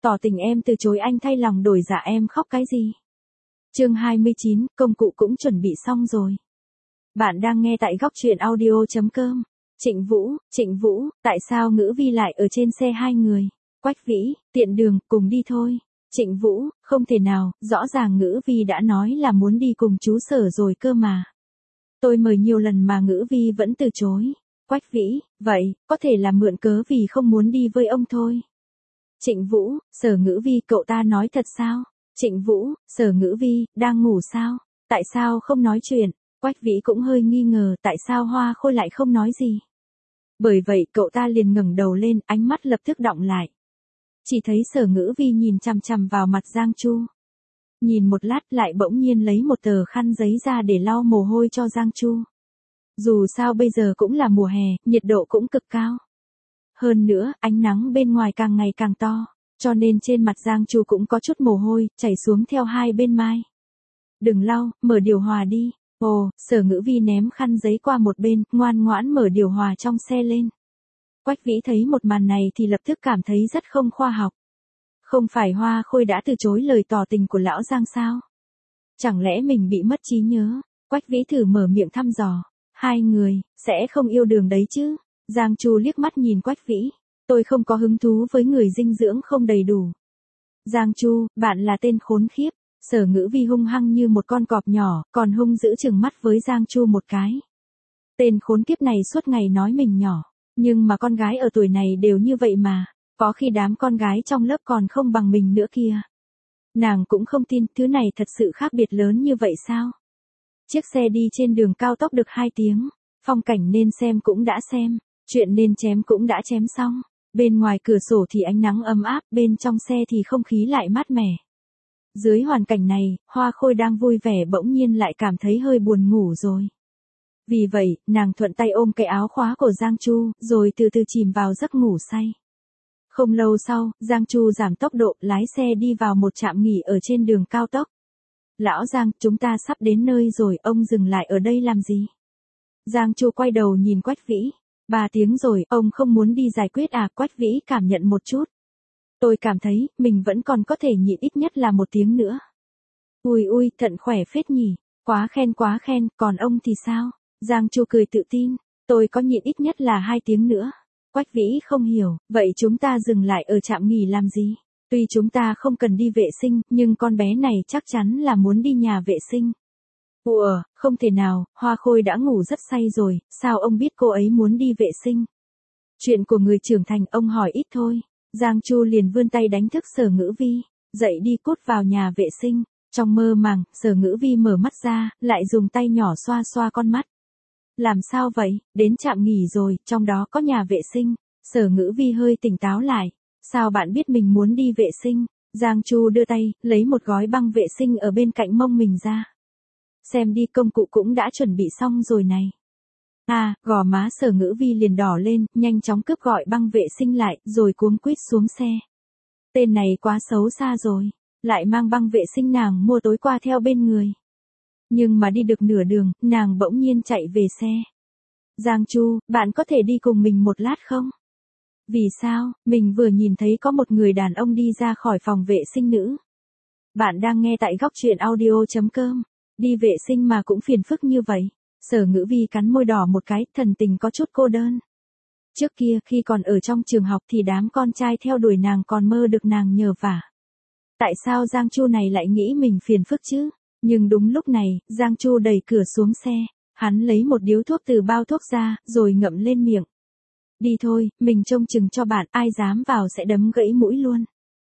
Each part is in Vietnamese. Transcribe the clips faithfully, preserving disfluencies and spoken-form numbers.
Tỏ tình em từ chối anh thay lòng đổi dạ em khóc cái gì? Chương hai mươi chín, công cụ cũng chuẩn bị xong rồi. Bạn đang nghe tại góc truyện audio chấm com. Trịnh Vũ, Trịnh Vũ, tại sao Ngữ Vi lại ở trên xe hai người? Quách Vĩ, tiện đường, cùng đi thôi. Trịnh Vũ, không thể nào, rõ ràng Ngữ Vi đã nói là muốn đi cùng chú Sở rồi cơ mà. Tôi mời nhiều lần mà Ngữ Vi vẫn từ chối. Quách Vĩ, vậy, có thể là mượn cớ vì không muốn đi với ông thôi. Trịnh Vũ, Sở Ngữ Vi, cậu ta nói thật sao? Trịnh Vũ, Sở Ngữ Vi, đang ngủ sao? Tại sao không nói chuyện? Quách Vĩ cũng hơi nghi ngờ tại sao Hoa Khôi lại không nói gì. Bởi vậy cậu ta liền ngẩng đầu lên, ánh mắt lập tức đọng lại. Chỉ thấy Sở Ngữ Vi nhìn chằm chằm vào mặt Giang Chu. Nhìn một lát lại bỗng nhiên lấy một tờ khăn giấy ra để lau mồ hôi cho Giang Chu. Dù sao bây giờ cũng là mùa hè, nhiệt độ cũng cực cao. Hơn nữa, ánh nắng bên ngoài càng ngày càng to, cho nên trên mặt Giang Chu cũng có chút mồ hôi, chảy xuống theo hai bên mai. Đừng lau, mở điều hòa đi. Ồ, Sở Ngữ Vi ném khăn giấy qua một bên, ngoan ngoãn mở điều hòa trong xe lên. Quách Vĩ thấy một màn này thì lập tức cảm thấy rất không khoa học. Không phải Hoa Khôi đã từ chối lời tỏ tình của lão Giang sao? Chẳng lẽ mình bị mất trí nhớ? Quách Vĩ thử mở miệng thăm dò. Hai người, sẽ không yêu đương đấy chứ? Giang Chu liếc mắt nhìn Quách Vĩ. Tôi không có hứng thú với người dinh dưỡng không đầy đủ. Giang Chu, bạn là tên khốn khiếp. Sở Ngữ Vi hung hăng như một con cọp nhỏ, còn hung dữ trừng mắt với Giang Chu một cái. Tên khốn kiếp này suốt ngày nói mình nhỏ, nhưng mà con gái ở tuổi này đều như vậy mà, có khi đám con gái trong lớp còn không bằng mình nữa kìa. Nàng cũng không tin thứ này thật sự khác biệt lớn như vậy sao? Chiếc xe đi trên đường cao tốc được hai tiếng, phong cảnh nên xem cũng đã xem, chuyện nên chém cũng đã chém xong. Bên ngoài cửa sổ thì ánh nắng ấm áp, bên trong xe thì không khí lại mát mẻ. Dưới hoàn cảnh này, Hoa Khôi đang vui vẻ bỗng nhiên lại cảm thấy hơi buồn ngủ rồi. Vì vậy, nàng thuận tay ôm cái áo khóa của Giang Chu, rồi từ từ chìm vào giấc ngủ say. Không lâu sau, Giang Chu giảm tốc độ, lái xe đi vào một trạm nghỉ ở trên đường cao tốc. Lão Giang, chúng ta sắp đến nơi rồi, ông dừng lại ở đây làm gì? Giang Chu quay đầu nhìn Quách Vĩ. Ba tiếng rồi, ông không muốn đi giải quyết à? Quách Vĩ cảm nhận một chút. Tôi cảm thấy, mình vẫn còn có thể nhịn ít nhất là một tiếng nữa. Ui ui, thận khỏe phết nhỉ, quá khen quá khen, còn ông thì sao? Giang Chu cười tự tin, tôi có nhịn ít nhất là hai tiếng nữa. Quách Vĩ không hiểu, vậy chúng ta dừng lại ở trạm nghỉ làm gì? Tuy chúng ta không cần đi vệ sinh, nhưng con bé này chắc chắn là muốn đi nhà vệ sinh. Ủa, không thể nào, Hoa Khôi đã ngủ rất say rồi, sao ông biết cô ấy muốn đi vệ sinh? Chuyện của người trưởng thành ông hỏi ít thôi. Giang Chu liền vươn tay đánh thức Sở Ngữ Vi, dậy đi cút vào nhà vệ sinh. Trong mơ màng, Sở Ngữ Vi mở mắt ra, lại dùng tay nhỏ xoa xoa con mắt. Làm sao vậy, đến trạm nghỉ rồi, trong đó có nhà vệ sinh. Sở Ngữ Vi hơi tỉnh táo lại. Sao bạn biết mình muốn đi vệ sinh? Giang Chu đưa tay, lấy một gói băng vệ sinh ở bên cạnh mông mình ra. Xem đi, công cụ cũng đã chuẩn bị xong rồi này. À, gò má Sở Ngữ Vi liền đỏ lên, nhanh chóng cướp gọi băng vệ sinh lại, rồi cuống quýt xuống xe. Tên này quá xấu xa rồi, lại mang băng vệ sinh nàng mua tối qua theo bên người. Nhưng mà đi được nửa đường, nàng bỗng nhiên chạy về xe. Giang Chu, bạn có thể đi cùng mình một lát không? Vì sao, mình vừa nhìn thấy có một người đàn ông đi ra khỏi phòng vệ sinh nữ. Bạn đang nghe tại góc truyện audio chấm com. Đi vệ sinh mà cũng phiền phức như vậy. Sở Ngữ Vi cắn môi đỏ một cái, thần tình có chút cô đơn. Trước kia khi còn ở trong trường học thì đám con trai theo đuổi nàng còn mơ được nàng nhờ vả. Tại sao Giang Chu này lại nghĩ mình phiền phức chứ? Nhưng đúng lúc này, Giang Chu đẩy cửa xuống xe. Hắn lấy một điếu thuốc từ bao thuốc ra, rồi ngậm lên miệng. Đi thôi, mình trông chừng cho bạn, ai dám vào sẽ đấm gãy mũi luôn.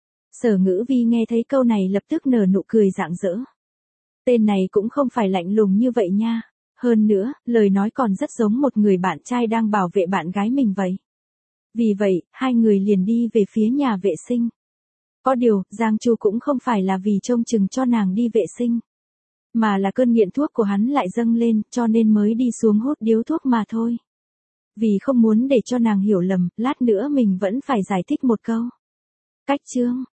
Sở Ngữ Vi nghe thấy câu này lập tức nở nụ cười rạng rỡ. Tên này cũng không phải lạnh lùng như vậy nha. Hơn nữa, lời nói còn rất giống một người bạn trai đang bảo vệ bạn gái mình vậy. Vì vậy, hai người liền đi về phía nhà vệ sinh. Có điều, Giang Chu cũng không phải là vì trông chừng cho nàng đi vệ sinh. Mà là cơn nghiện thuốc của hắn lại dâng lên, cho nên mới đi xuống hút điếu thuốc mà thôi. Vì không muốn để cho nàng hiểu lầm, lát nữa mình vẫn phải giải thích một câu. Cách chương.